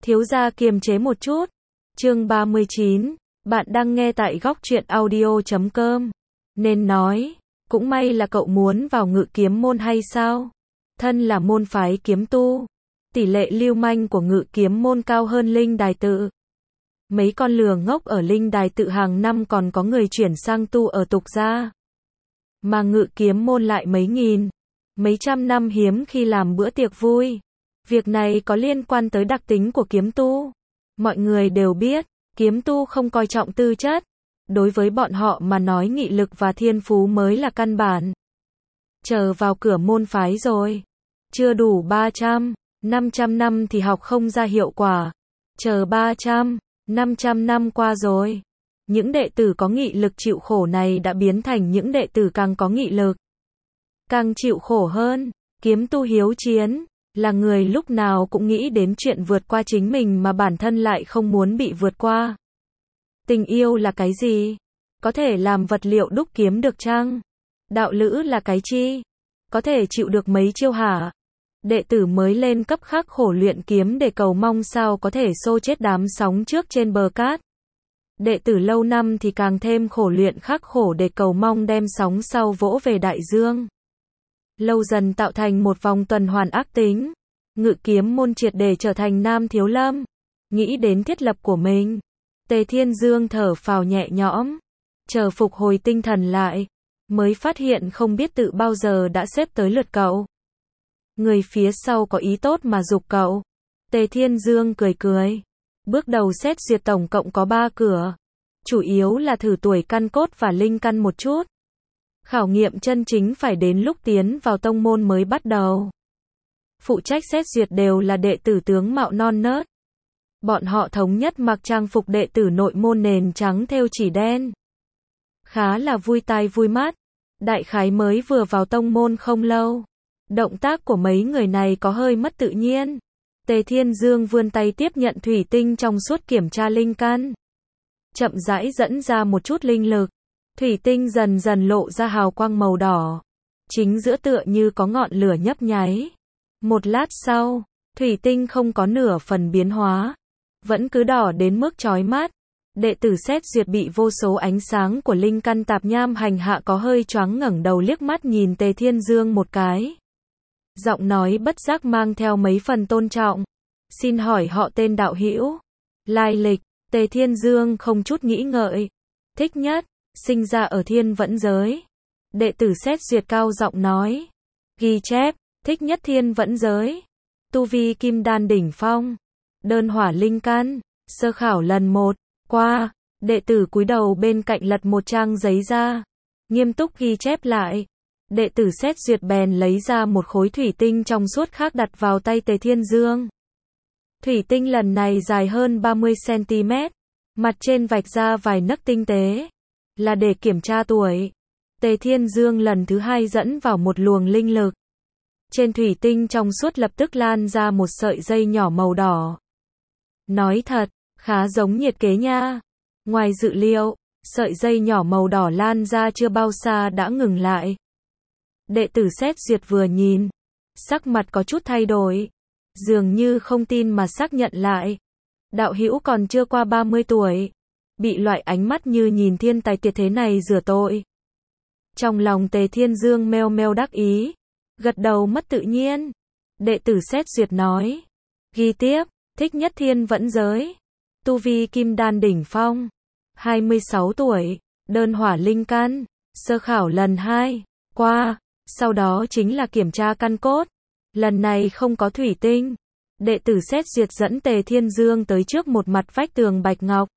Thiếu gia kiềm chế một chút. Chương 39, bạn đang nghe tại góc truyện audio.com. Nên nói, cũng may là cậu muốn vào Ngự Kiếm môn hay sao? Thân là môn phái kiếm tu, tỷ lệ lưu manh của Ngự Kiếm môn cao hơn Linh Đài Tự. Mấy con lừa ngốc ở Linh Đài Tự hàng năm còn có người chuyển sang tu ở tục gia. Mà Ngự Kiếm môn lại mấy nghìn, mấy trăm năm hiếm khi làm bữa tiệc vui. Việc này có liên quan tới đặc tính của kiếm tu. Mọi người đều biết, kiếm tu không coi trọng tư chất. Đối với bọn họ mà nói nghị lực và thiên phú mới là căn bản. Chờ vào cửa môn phái rồi. Chưa đủ 300, 500 năm thì học không ra hiệu quả. Chờ 300, 500 năm qua rồi. Những đệ tử có nghị lực chịu khổ này đã biến thành những đệ tử càng có nghị lực. Càng chịu khổ hơn, kiếm tu hiếu chiến. Là người lúc nào cũng nghĩ đến chuyện vượt qua chính mình mà bản thân lại không muốn bị vượt qua. Tình yêu là cái gì? Có thể làm vật liệu đúc kiếm được chăng? Đạo lữ là cái chi? Có thể chịu được mấy chiêu hả? Đệ tử mới lên cấp khắc khổ luyện kiếm để cầu mong sao có thể xô chết đám sóng trước trên bờ cát. Đệ tử lâu năm thì càng thêm khổ luyện khắc khổ để cầu mong đem sóng sau vỗ về đại dương. Lâu dần tạo thành một vòng tuần hoàn ác tính. Ngự Kiếm môn triệt để trở thành Nam Thiếu Lâm. Nghĩ đến thiết lập của mình, Tề Thiên Dương thở phào nhẹ nhõm. Chờ phục hồi tinh thần lại, mới phát hiện không biết tự bao giờ đã xếp tới lượt cậu. Người phía sau có ý tốt mà giục cậu. Tề Thiên Dương cười cười. Bước đầu xét duyệt tổng cộng có 3 cửa. Chủ yếu là thử tuổi căn cốt và linh căn một chút. Khảo nghiệm chân chính phải đến lúc tiến vào tông môn mới bắt đầu. Phụ trách xét duyệt đều là đệ tử tướng mạo non nớt. Bọn họ thống nhất mặc trang phục đệ tử nội môn nền trắng thêu chỉ đen. Khá là vui tai vui mắt. Đại khái mới vừa vào tông môn không lâu. Động tác của mấy người này có hơi mất tự nhiên. Tề Thiên Dương vươn tay tiếp nhận thủy tinh trong suốt kiểm tra linh căn. Chậm rãi dẫn ra một chút linh lực. Thủy tinh dần dần lộ ra hào quang màu đỏ. Chính giữa tựa như có ngọn lửa nhấp nháy. Một lát sau, thủy tinh không có nửa phần biến hóa. Vẫn cứ đỏ đến mức chói mắt. Đệ tử xét duyệt bị vô số ánh sáng của linh căn tạp nham hành hạ có hơi choáng ngẩng đầu liếc mắt nhìn Tề Thiên Dương một cái. Giọng nói bất giác mang theo mấy phần tôn trọng. Xin hỏi họ tên đạo hữu, lai lịch. Tề Thiên Dương không chút nghĩ ngợi. Thích Nhất, sinh ra ở Thiên Vẫn giới. Đệ tử xét duyệt cao giọng nói. Ghi chép, Thích Nhất Thiên Vẫn giới. Tu vi kim đan đỉnh phong. Đơn hỏa linh căn. Sơ khảo lần 1. Qua. Đệ tử cúi đầu bên cạnh lật một trang giấy ra. Nghiêm túc ghi chép lại. Đệ tử xét duyệt bèn lấy ra một khối thủy tinh trong suốt khác đặt vào tay Tề Thiên Dương. Thủy tinh lần này dài hơn 30cm. Mặt trên vạch ra vài nấc tinh tế. Là để kiểm tra tuổi. Tề Thiên Dương lần thứ 2 dẫn vào một luồng linh lực. Trên thủy tinh trong suốt lập tức lan ra một sợi dây nhỏ màu đỏ. Nói thật, khá giống nhiệt kế nha. Ngoài dự liệu, sợi dây nhỏ màu đỏ lan ra chưa bao xa đã ngừng lại. Đệ tử xét duyệt vừa nhìn, sắc mặt có chút thay đổi. Dường như không tin mà xác nhận lại. Đạo hữu còn chưa qua 30 tuổi. Bị loại ánh mắt như nhìn thiên tài tuyệt thế này rửa tội. Trong lòng Tề Thiên Dương meo meo đắc ý. Gật đầu mất tự nhiên. Đệ tử xét duyệt nói. Ghi tiếp, Thích Nhất Thiên Vẫn giới. Tu vi kim đan đỉnh phong. 26 tuổi. Đơn hỏa linh căn. Sơ khảo lần 2. Qua. Sau đó chính là kiểm tra căn cốt. Lần này không có thủy tinh. Đệ tử xét duyệt dẫn Tề Thiên Dương tới trước một mặt vách tường bạch ngọc.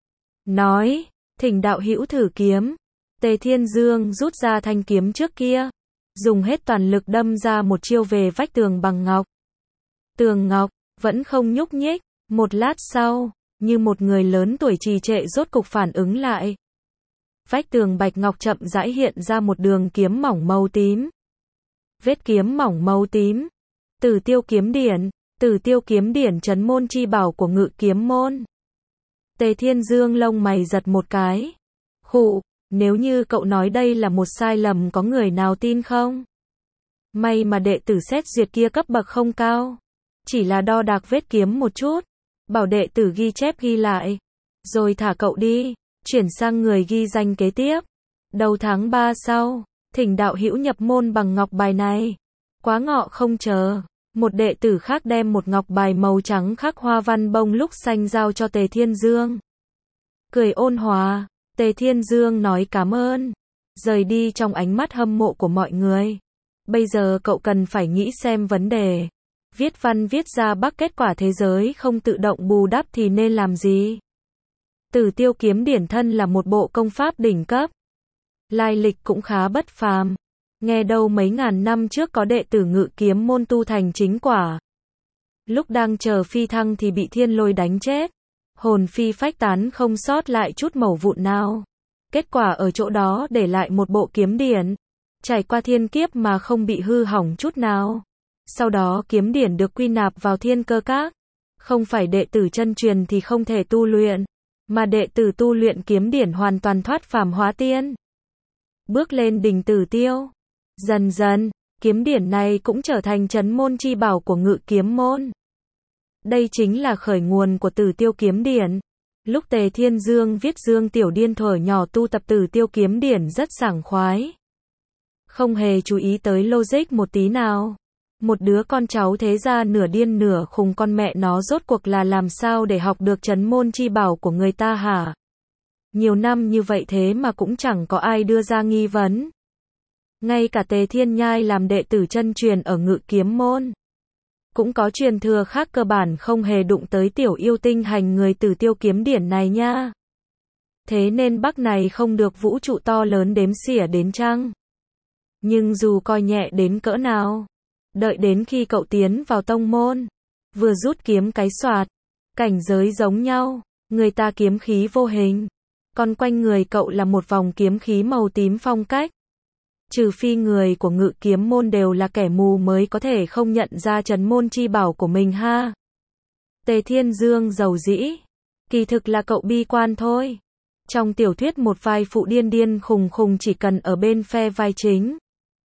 Nói, thỉnh đạo hữu thử kiếm. Tề Thiên Dương rút ra thanh kiếm trước kia. Dùng hết toàn lực đâm ra một chiêu về vách tường bằng ngọc. Tường ngọc, vẫn không nhúc nhích. Một lát sau, như một người lớn tuổi trì trệ rốt cục phản ứng lại. Vách tường bạch ngọc chậm rãi hiện ra một đường kiếm mỏng màu tím. Vết kiếm mỏng màu tím. Tử Tiêu kiếm điển. Tử Tiêu kiếm điển trấn môn chi bảo của Ngự Kiếm môn. Tề Thiên Dương lông mày giật một cái. Khụ, nếu như cậu nói đây là một sai lầm có người nào tin không? May mà đệ tử xét duyệt kia cấp bậc không cao. Chỉ là đo đạc vết kiếm một chút. bảo đệ tử ghi chép ghi lại, rồi thả cậu đi, chuyển sang người ghi danh kế tiếp. Đầu tháng 3 sau, thỉnh đạo hữu nhập môn bằng ngọc bài này. Quá ngọ không chờ, một đệ tử khác đem một ngọc bài màu trắng khắc hoa văn bông lúc xanh giao cho Tề Thiên Dương. Cười ôn hòa, Tề Thiên Dương nói cảm ơn, rời đi trong ánh mắt hâm mộ của mọi người. Bây giờ cậu cần phải nghĩ xem vấn đề. Viết văn viết ra bắc kết quả thế giới không tự động bù đắp thì nên làm gì? Tử Tiêu Kiếm Điển thân là một bộ công pháp đỉnh cấp. Lai lịch cũng khá bất phàm. Nghe đâu mấy ngàn năm trước có đệ tử Ngự Kiếm môn tu thành chính quả. Lúc đang chờ phi thăng thì bị thiên lôi đánh chết. Hồn phi phách tán không sót lại chút mẩu vụn nào. Kết quả ở chỗ đó để lại một bộ kiếm điển. Trải qua thiên kiếp mà không bị hư hỏng chút nào. Sau đó kiếm điển được quy nạp vào Thiên Cơ Các. Không phải đệ tử chân truyền thì không thể tu luyện. Mà đệ tử tu luyện kiếm điển hoàn toàn thoát phàm hóa tiên. Bước lên đỉnh Tử Tiêu. Dần dần, kiếm điển này cũng trở thành trấn môn chi bảo của Ngự Kiếm môn. Đây chính là khởi nguồn của Tử Tiêu Kiếm Điển. Lúc Tề Thiên Dương viết Dương Tiểu Điên thuở nhỏ tu tập Tử Tiêu Kiếm Điển rất sảng khoái. Không hề chú ý tới logic một tí nào. Một đứa con cháu thế gia nửa điên nửa khùng con mẹ nó rốt cuộc là làm sao để học được trấn môn chi bảo của người ta hả? Nhiều năm như vậy thế mà cũng chẳng có ai đưa ra nghi vấn. Ngay cả Tề Thiên Nhai làm đệ tử chân truyền ở Ngự Kiếm môn. Cũng có truyền thừa khác cơ bản không hề đụng tới tiểu yêu tinh hành người Tử Tiêu Kiếm Điển này nha. Thế nên Bắc này không được vũ trụ to lớn đếm xỉa đến chăng? Nhưng dù coi nhẹ đến cỡ nào, đợi đến khi cậu tiến vào tông môn, vừa rút kiếm cái xoạt, cảnh giới giống nhau, người ta kiếm khí vô hình, còn quanh người cậu là một vòng kiếm khí màu tím phong cách. Trừ phi người của Ngự Kiếm môn đều là kẻ mù mới có thể không nhận ra trấn môn chi bảo của mình ha. Tề Thiên Dương giàu dĩ, kỳ thực là cậu bi quan thôi. Trong tiểu thuyết một vai phụ điên điên khùng khùng chỉ cần ở bên phe vai chính,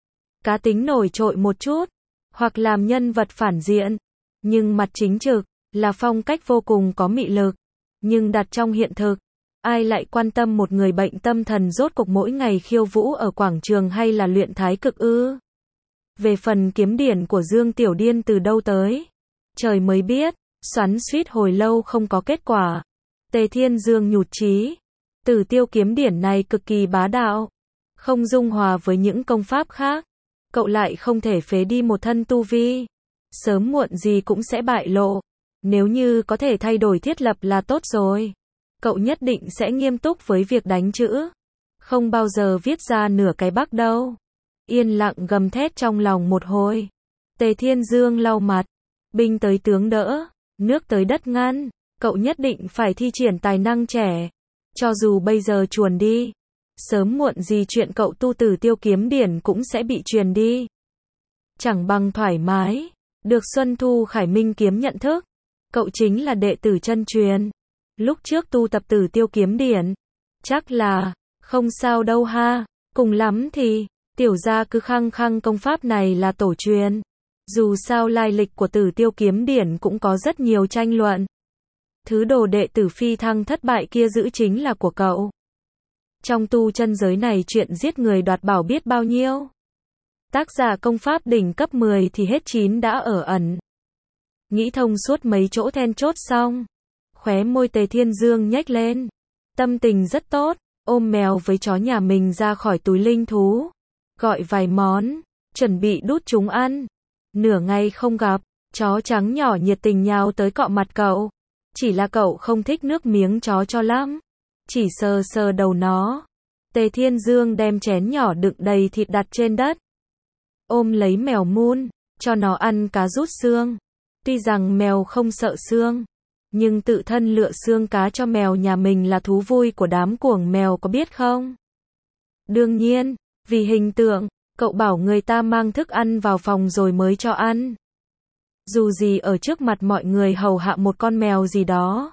cá tính nổi trội một chút, hoặc làm nhân vật phản diện, nhưng mặt chính trực, là phong cách vô cùng có mị lực. Nhưng đặt trong hiện thực, ai lại quan tâm một người bệnh tâm thần rốt cuộc mỗi ngày khiêu vũ ở quảng trường hay là luyện thái cực ư? Về phần kiếm điển của Dương Tiểu Điên từ đâu tới, trời mới biết, xoắn xuýt hồi lâu không có kết quả. Tề Thiên Dương nhụt chí, Tử Tiêu Kiếm Điển này cực kỳ bá đạo, không dung hòa với những công pháp khác. Cậu lại không thể phế đi một thân tu vi, sớm muộn gì cũng sẽ bại lộ. Nếu như có thể thay đổi thiết lập là tốt rồi. Cậu nhất định sẽ nghiêm túc với việc đánh chữ, không bao giờ viết ra nửa cái bắc đâu. Yên lặng gầm thét trong lòng một hồi. Tề Thiên Dương lau mặt, binh tới tướng đỡ, nước tới đất ngăn, cậu nhất định phải thi triển tài năng trẻ. Cho dù bây giờ chuồn đi, sớm muộn gì chuyện cậu tu Tử Tiêu Kiếm Điển cũng sẽ bị truyền đi. Chẳng bằng thoải mái, được Xuân Thu Khải Minh kiếm nhận thức. Cậu chính là đệ tử chân truyền. Lúc trước tu tập Tử Tiêu Kiếm Điển, chắc là không sao đâu ha. Cùng lắm thì tiểu gia cứ khăng khăng công pháp này là tổ truyền. Dù sao lai lịch của Tử Tiêu Kiếm Điển cũng có rất nhiều tranh luận. Thứ đồ đệ tử phi thăng thất bại kia giữ chính là của cậu. Trong tu chân giới này chuyện giết người đoạt bảo biết bao nhiêu. Tác giả công pháp đỉnh cấp 10 thì hết 9 đã ở ẩn. Nghĩ thông suốt mấy chỗ then chốt xong, khóe môi Tề Thiên Dương nhếch lên. Tâm tình rất tốt, ôm mèo với chó nhà mình ra khỏi túi linh thú. Gọi vài món, chuẩn bị đút chúng ăn. Nửa ngày không gặp, chó trắng nhỏ nhiệt tình nhào tới cọ mặt cậu. Chỉ là cậu không thích nước miếng chó cho lắm. Chỉ sờ sờ đầu nó. Tề Thiên Dương đem chén nhỏ đựng đầy thịt đặt trên đất. Ôm lấy mèo mun, cho nó ăn cá rút xương. Tuy rằng mèo không sợ xương, nhưng tự thân lựa xương cá cho mèo nhà mình là thú vui của đám cuồng mèo có biết không? Đương nhiên, vì hình tượng, cậu bảo người ta mang thức ăn vào phòng rồi mới cho ăn. Dù gì ở trước mặt mọi người hầu hạ một con mèo gì đó.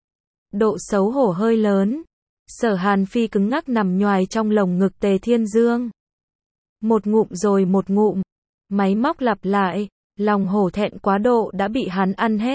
Độ xấu hổ hơi lớn. Sở Hàn Phi cứng ngắc nằm nhoài trong lồng ngực Tề Thiên Dương. Một ngụm rồi một ngụm. Máy móc lặp lại. Lòng hổ thẹn quá độ đã bị hắn ăn hết.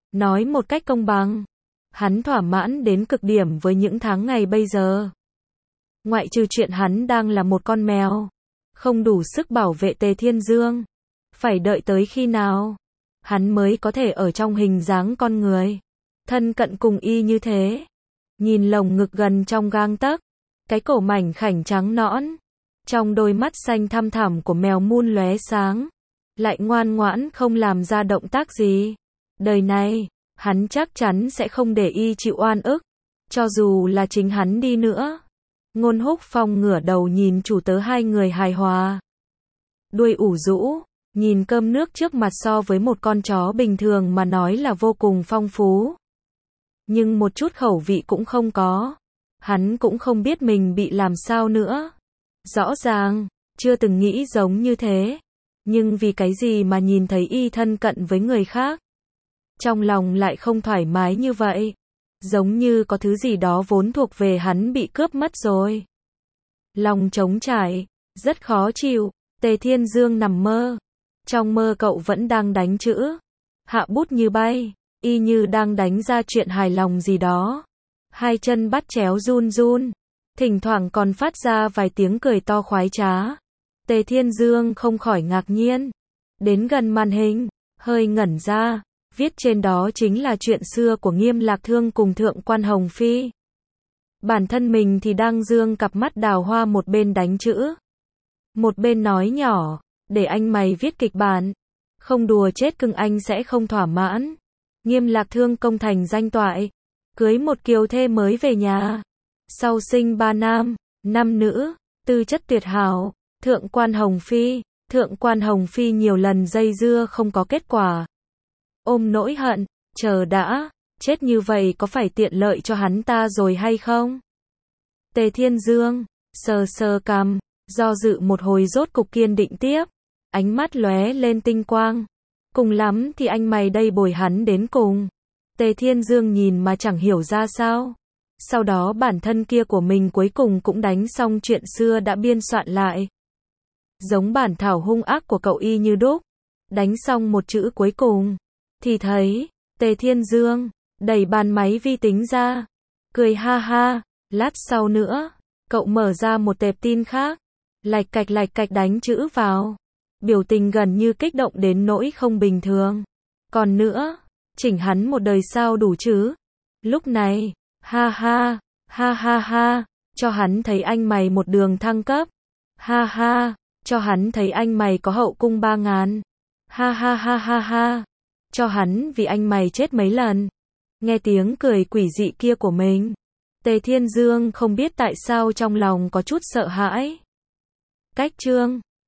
Nói một cách công bằng, hắn thỏa mãn đến cực điểm với những tháng ngày bây giờ. Ngoại trừ chuyện hắn đang là một con mèo, không đủ sức bảo vệ Tề Thiên Dương. Phải đợi tới khi nào hắn mới có thể ở trong hình dáng con người, thân cận cùng y như thế. Nhìn lồng ngực gần trong gang tấc, cái cổ mảnh khảnh trắng nõn, trong đôi mắt xanh thăm thẳm của mèo mun lóe sáng, lại ngoan ngoãn không làm ra động tác gì. Đời này, hắn chắc chắn sẽ không để y chịu oan ức, cho dù là chính hắn đi nữa. Ngôn Húc Phong ngửa đầu nhìn chủ tớ hai người hài hòa. Đuôi ủ rũ, nhìn cơm nước trước mặt so với một con chó bình thường mà nói là vô cùng phong phú. Nhưng một chút khẩu vị cũng không có. Hắn cũng không biết mình bị làm sao nữa. Rõ ràng, chưa từng nghĩ giống như thế. Nhưng vì cái gì mà nhìn thấy y thân cận với người khác, trong lòng lại không thoải mái như vậy. Giống như có thứ gì đó vốn thuộc về hắn bị cướp mất rồi. Lòng trống trải, rất khó chịu. Tề Thiên Dương nằm mơ. Trong mơ cậu vẫn đang đánh chữ. Hạ bút như bay, y như đang đánh ra chuyện hài lòng gì đó. Hai chân bắt chéo run run, thỉnh thoảng còn phát ra vài tiếng cười to khoái trá. Tề Thiên Dương không khỏi ngạc nhiên. Đến gần màn hình, hơi ngẩn ra. Viết trên đó chính là chuyện xưa của Nghiêm Lạc Thương cùng Thượng quan Hồng Phi. Bản thân mình thì đang dương cặp mắt đào hoa, một bên đánh chữ, một bên nói nhỏ, để anh mày viết kịch bản. Không đùa chết cưng anh sẽ không thỏa mãn. Nghiêm Lạc Thương công thành danh toại, cưới một kiều thê mới về nhà. Sau sinh 3 nam, 5 nữ, tư chất tuyệt hảo. Thượng quan Hồng Phi nhiều lần dây dưa không có kết quả. Ôm nỗi hận, chờ đã, chết như vậy có phải tiện lợi cho hắn ta rồi hay không? Tề Thiên Dương, sờ sờ cằm, do dự một hồi rốt cục kiên định tiếp. Ánh mắt lóe lên tinh quang. Cùng lắm thì anh mày đây bồi hắn đến cùng. Tề Thiên Dương nhìn mà chẳng hiểu ra sao. Sau đó bản thân kia của mình cuối cùng cũng đánh xong chuyện xưa đã biên soạn lại. Giống bản thảo hung ác của cậu y như đúc. Đánh xong một chữ cuối cùng, thì thấy, Tề Thiên Dương, đẩy bàn máy vi tính ra. Cười ha ha, lát sau nữa, cậu mở ra một tệp tin khác. Lạch cạch đánh chữ vào. Biểu tình gần như kích động đến nỗi không bình thường. Còn nữa, chỉnh hắn một đời sao đủ chứ? Lúc này, ha ha, cho hắn thấy anh mày một đường thăng cấp. Ha ha, cho hắn thấy anh mày có hậu cung 3.000. Ha, cho hắn vì anh mày chết mấy lần. Nghe tiếng cười quỷ dị kia của mình, Tề Thiên Dương không biết tại sao trong lòng có chút sợ hãi. Cách chương